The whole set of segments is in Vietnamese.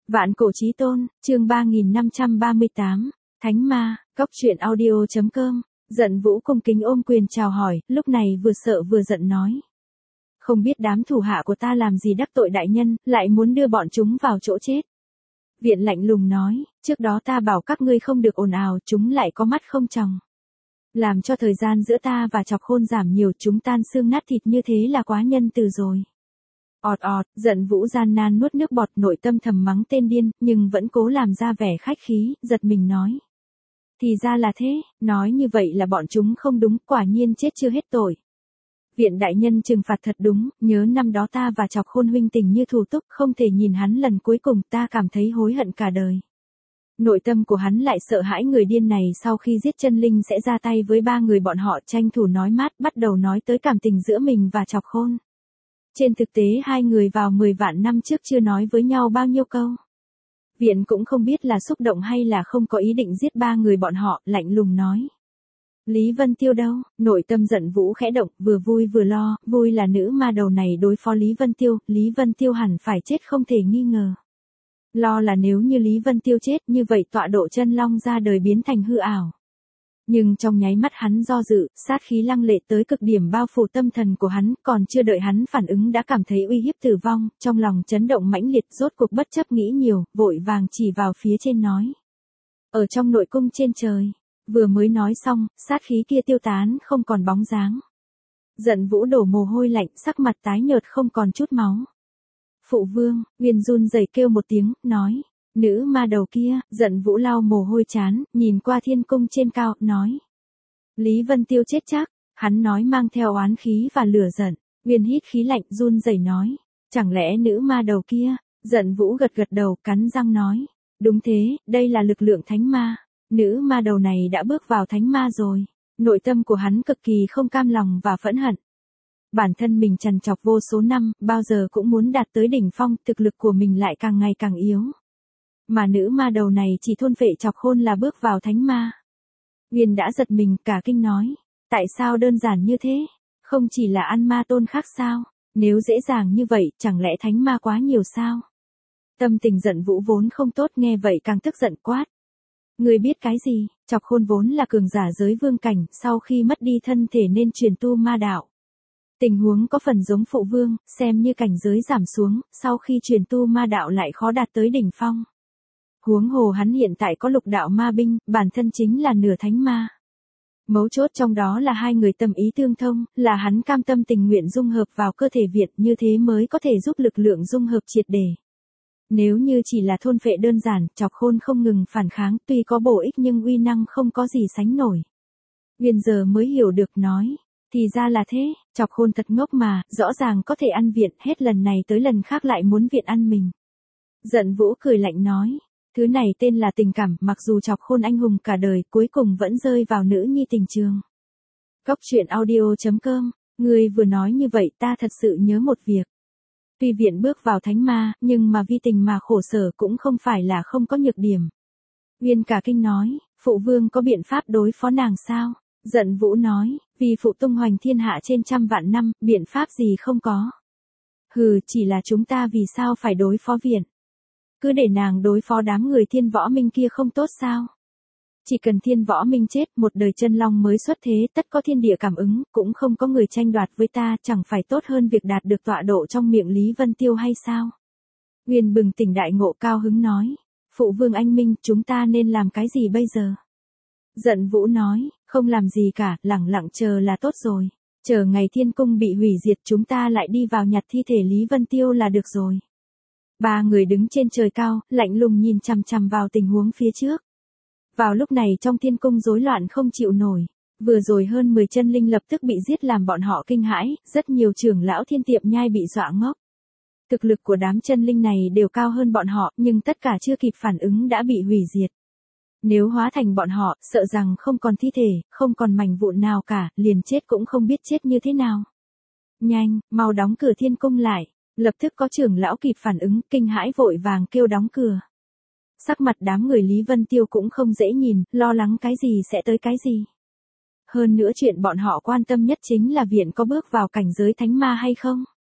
Vạn cổ chí tôn, chương 3538, Thánh Ma, Cóc truyện audio.com, Giận Vũ cung kính ôm quyền chào hỏi, lúc này vừa sợ vừa giận nói. Không biết đám thủ hạ của ta làm gì đắc tội đại nhân, lại muốn đưa bọn chúng vào chỗ chết. Viện lạnh lùng nói, trước đó ta bảo các ngươi không được ồn ào, chúng lại có mắt không tròng. Làm cho thời gian giữa ta và Chọc Khôn giảm nhiều, chúng tan xương nát thịt như thế là quá nhân từ rồi. Ọt ọt, Giận Vũ gian nan nuốt nước bọt, nội tâm thầm mắng tên điên, nhưng vẫn cố làm ra vẻ khách khí, giật mình nói. Thì ra là thế, nói như vậy là bọn chúng không đúng, quả nhiên chết chưa hết tội. Viện đại nhân trừng phạt thật đúng, nhớ năm đó ta và Chọc Khôn huynh tình như thù túc, không thể nhìn hắn lần cuối cùng, ta cảm thấy hối hận cả đời. Nội tâm của hắn lại sợ hãi người điên này sau khi giết chân linh sẽ ra tay với ba người bọn họ, tranh thủ nói mát, bắt đầu nói tới cảm tình giữa mình và Chọc Khôn. Trên thực tế hai người vào 10 vạn năm trước chưa nói với nhau bao nhiêu câu. Viện cũng không biết là xúc động hay là không có ý định giết ba người bọn họ, lạnh lùng nói. Lý Vân Tiêu đâu? Nội tâm Giận Vũ khẽ động, vừa vui vừa lo, vui là nữ ma đầu này đối phó Lý Vân Tiêu hẳn phải chết không thể nghi ngờ. Lo là nếu như Lý Vân Tiêu chết như vậy tọa độ chân long ra đời biến thành hư ảo. Nhưng trong nháy mắt hắn do dự, sát khí lăng lệ tới cực điểm bao phủ tâm thần của hắn, còn chưa đợi hắn phản ứng đã cảm thấy uy hiếp tử vong, trong lòng chấn động mãnh liệt, rốt cuộc bất chấp nghĩ nhiều, vội vàng chỉ vào phía trên nói. Ở trong nội cung trên trời, vừa mới nói xong, sát khí kia tiêu tán không còn bóng dáng. Giận Vũ đổ mồ hôi lạnh, sắc mặt tái nhợt không còn chút máu. Phụ vương, Uyên run rẩy kêu một tiếng, nói. Nữ ma đầu kia, Giận Vũ lau mồ hôi chán, nhìn qua thiên cung trên cao, nói. Lý Vân Tiêu chết chắc, hắn nói mang theo oán khí và lửa giận. Uyên hít khí lạnh run rẩy nói. Chẳng lẽ nữ ma đầu kia? Giận Vũ gật gật đầu, cắn răng nói. Đúng thế, đây là lực lượng thánh ma. Nữ ma đầu này đã bước vào thánh ma rồi. Nội tâm của hắn cực kỳ không cam lòng và phẫn hận. Bản thân mình trằn trọc vô số năm, bao giờ cũng muốn đạt tới đỉnh phong, thực lực của mình lại càng ngày càng yếu. Mà nữ ma đầu này chỉ thôn phệ Chọc Khôn là bước vào thánh ma. Uyên đã giật mình, cả kinh nói. Tại sao đơn giản như thế? Không chỉ là ăn ma tôn khác sao? Nếu dễ dàng như vậy, chẳng lẽ thánh ma quá nhiều sao? Tâm tình Giận Vũ vốn không tốt, nghe vậy càng tức giận quát. Người biết cái gì? Chọc Khôn vốn là cường giả giới vương cảnh, sau khi mất đi thân thể nên truyền tu ma đạo. Tình huống có phần giống phụ vương, xem như cảnh giới giảm xuống, sau khi truyền tu ma đạo lại khó đạt tới đỉnh phong. Huống hồ hắn hiện tại có lục đạo ma binh, bản thân chính là nửa thánh ma. Mấu chốt trong đó là hai người tâm ý tương thông, là hắn cam tâm tình nguyện dung hợp vào cơ thể Việt, như thế mới có thể giúp lực lượng dung hợp triệt để. Nếu như chỉ là thôn phệ đơn giản, Chọc Khôn không ngừng phản kháng, tuy có bổ ích nhưng uy năng không có gì sánh nổi. Uyên giờ mới hiểu được nói. Thì ra là thế, Chọc Khôn thật ngốc mà, rõ ràng có thể ăn viện, hết lần này tới lần khác lại muốn viện ăn mình. Giận Vũ cười lạnh nói. Thứ này tên là tình cảm, mặc dù Chọc Khôn anh hùng cả đời, cuối cùng vẫn rơi vào nữ nhi tình trường. Cóc truyện audio.com, người vừa nói như vậy ta thật sự nhớ một việc. Tuy viện bước vào thánh ma, nhưng mà vì tình mà khổ sở cũng không phải là không có nhược điểm. Uyên cả kinh nói, phụ vương có biện pháp đối phó nàng sao? Giận Vũ nói, vì phụ tung hoành thiên hạ trên trăm vạn năm, biện pháp gì không có. Hừ, chỉ là chúng ta vì sao phải đối phó viện? Cứ để nàng đối phó đám người Thiên Võ Minh kia không tốt sao? Chỉ cần Thiên Võ Minh chết, một đời chân long mới xuất thế, tất có thiên địa cảm ứng, cũng không có người tranh đoạt với ta, chẳng phải tốt hơn việc đạt được tọa độ trong miệng Lý Vân Tiêu hay sao? Uyên bừng tỉnh đại ngộ, cao hứng nói. Phụ vương anh minh, chúng ta nên làm cái gì bây giờ? Giận Vũ nói, không làm gì cả, lẳng lặng chờ là tốt rồi. Chờ ngày thiên cung bị hủy diệt chúng ta lại đi vào nhặt thi thể Lý Vân Tiêu là được rồi. Ba người đứng trên trời cao, lạnh lùng nhìn chằm chằm vào tình huống phía trước. Vào lúc này trong thiên cung rối loạn không chịu nổi. Vừa rồi hơn 10 chân linh lập tức bị giết làm bọn họ kinh hãi, rất nhiều trưởng lão Thiên Tiệm Nhai bị dọa ngốc. Thực lực của đám chân linh này đều cao hơn bọn họ, nhưng tất cả chưa kịp phản ứng đã bị hủy diệt. Nếu hóa thành bọn họ, sợ rằng không còn thi thể, không còn mảnh vụn nào cả, liền chết cũng không biết chết như thế nào. Nhanh, mau đóng cửa thiên cung lại. Lập tức có trưởng lão kịp phản ứng, kinh hãi vội vàng kêu đóng cửa. Sắc mặt đám người Lý Vân Tiêu cũng không dễ nhìn, lo lắng cái gì sẽ tới cái gì. Hơn nữa chuyện bọn họ quan tâm nhất chính là viện có bước vào cảnh giới thánh ma hay không.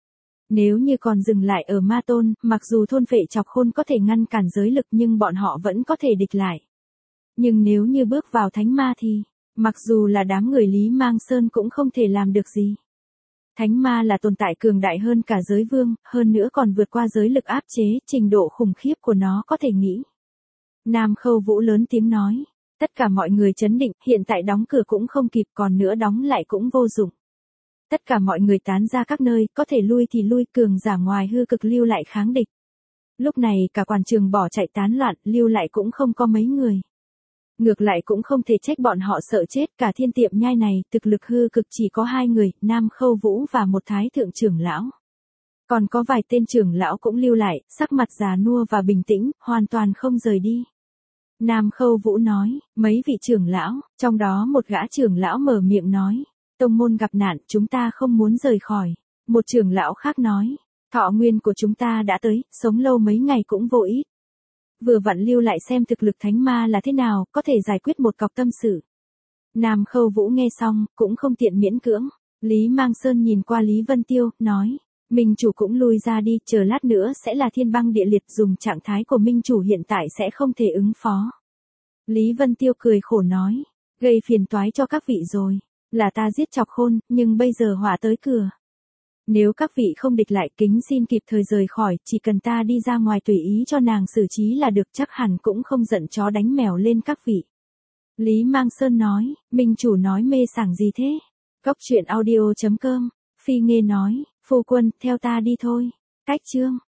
Nếu như còn dừng lại ở Ma Tôn, mặc dù thôn phệ chọc khôn có thể ngăn cản giới lực nhưng bọn họ vẫn có thể địch lại. Nhưng nếu như bước vào thánh ma thì, mặc dù là đám người Lý Mang Sơn cũng không thể làm được gì. Thánh ma là tồn tại cường đại hơn cả giới vương, hơn nữa còn vượt qua giới lực áp chế, trình độ khủng khiếp của nó có thể nghĩ. Nam Khâu Vũ lớn tiếng nói. Tất cả mọi người trấn định, hiện tại đóng cửa cũng không kịp, còn nữa đóng lại cũng vô dụng. Tất cả mọi người tán ra các nơi, có thể lui thì lui, cường giả ngoài hư cực lưu lại kháng địch. Lúc này cả quảng trường bỏ chạy tán loạn, lưu lại cũng không có mấy người. Ngược lại cũng không thể trách bọn họ sợ chết, cả thiên tiệm nhai này, thực lực hư cực chỉ có 2 người, Nam Khâu Vũ và một thái thượng trưởng lão. Còn có vài tên trưởng lão cũng lưu lại, sắc mặt già nua và bình tĩnh, hoàn toàn không rời đi. Nam Khâu Vũ nói, mấy vị trưởng lão, trong đó một gã trưởng lão mở miệng nói, tông môn gặp nạn, chúng ta không muốn rời khỏi. Một trưởng lão khác nói, thọ nguyên của chúng ta đã tới, sống lâu mấy ngày cũng vô ích. Vừa vặn lưu lại xem thực lực thánh ma là thế nào, có thể giải quyết một cọc tâm sự. Nam Khâu Vũ nghe xong, cũng không tiện miễn cưỡng. Lý Mang Sơn nhìn qua Lý Vân Tiêu, nói, Minh chủ cũng lui ra đi, chờ lát nữa sẽ là thiên băng địa liệt, dùng trạng thái của Minh chủ hiện tại sẽ không thể ứng phó. Lý Vân Tiêu cười khổ nói, gây phiền toái cho các vị rồi, là ta giết chọc khôn, nhưng bây giờ họa tới cửa. Nếu các vị không địch lại, kính xin kịp thời rời khỏi, chỉ cần ta đi ra ngoài tùy ý cho nàng xử trí là được, chắc hẳn cũng không giận chó đánh mèo lên các vị. Lý Mang Sơn nói, Minh chủ nói mê sảng gì thế? Cốc truyện audio.com, Phi Nghê nói, phu quân, theo ta đi thôi. Cách chương